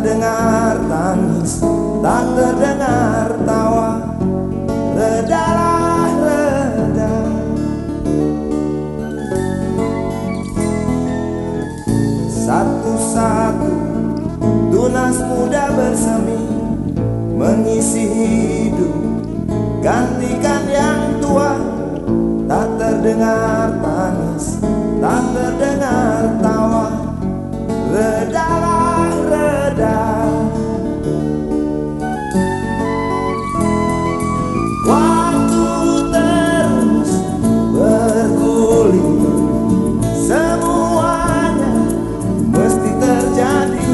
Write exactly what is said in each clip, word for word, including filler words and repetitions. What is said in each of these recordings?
terdengar tangis, tak terdengar tawa. Redalah reda. Satu-satu tunas muda bersemi, mengisi hidup, gantikan yang tua. Tak terdengar tangis, tak terdengar tawa. Redalah reda. Waktu terus bergulir, semuanya mesti terjadi.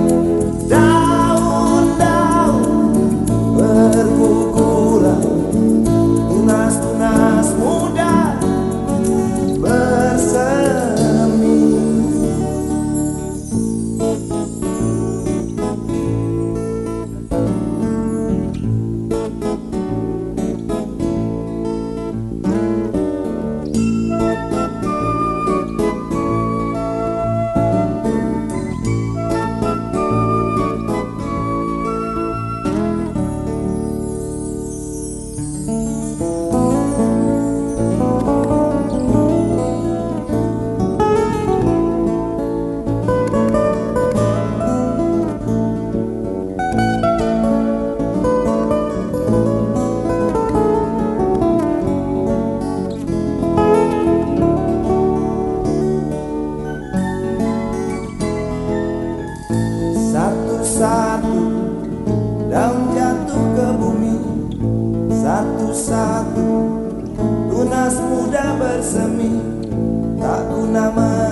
Daun-daun berguguran, tunas-tunas muda bersemi. Satu-satu daun jatuh ke bumi, satu-satu tunas muda bersemi, tak guna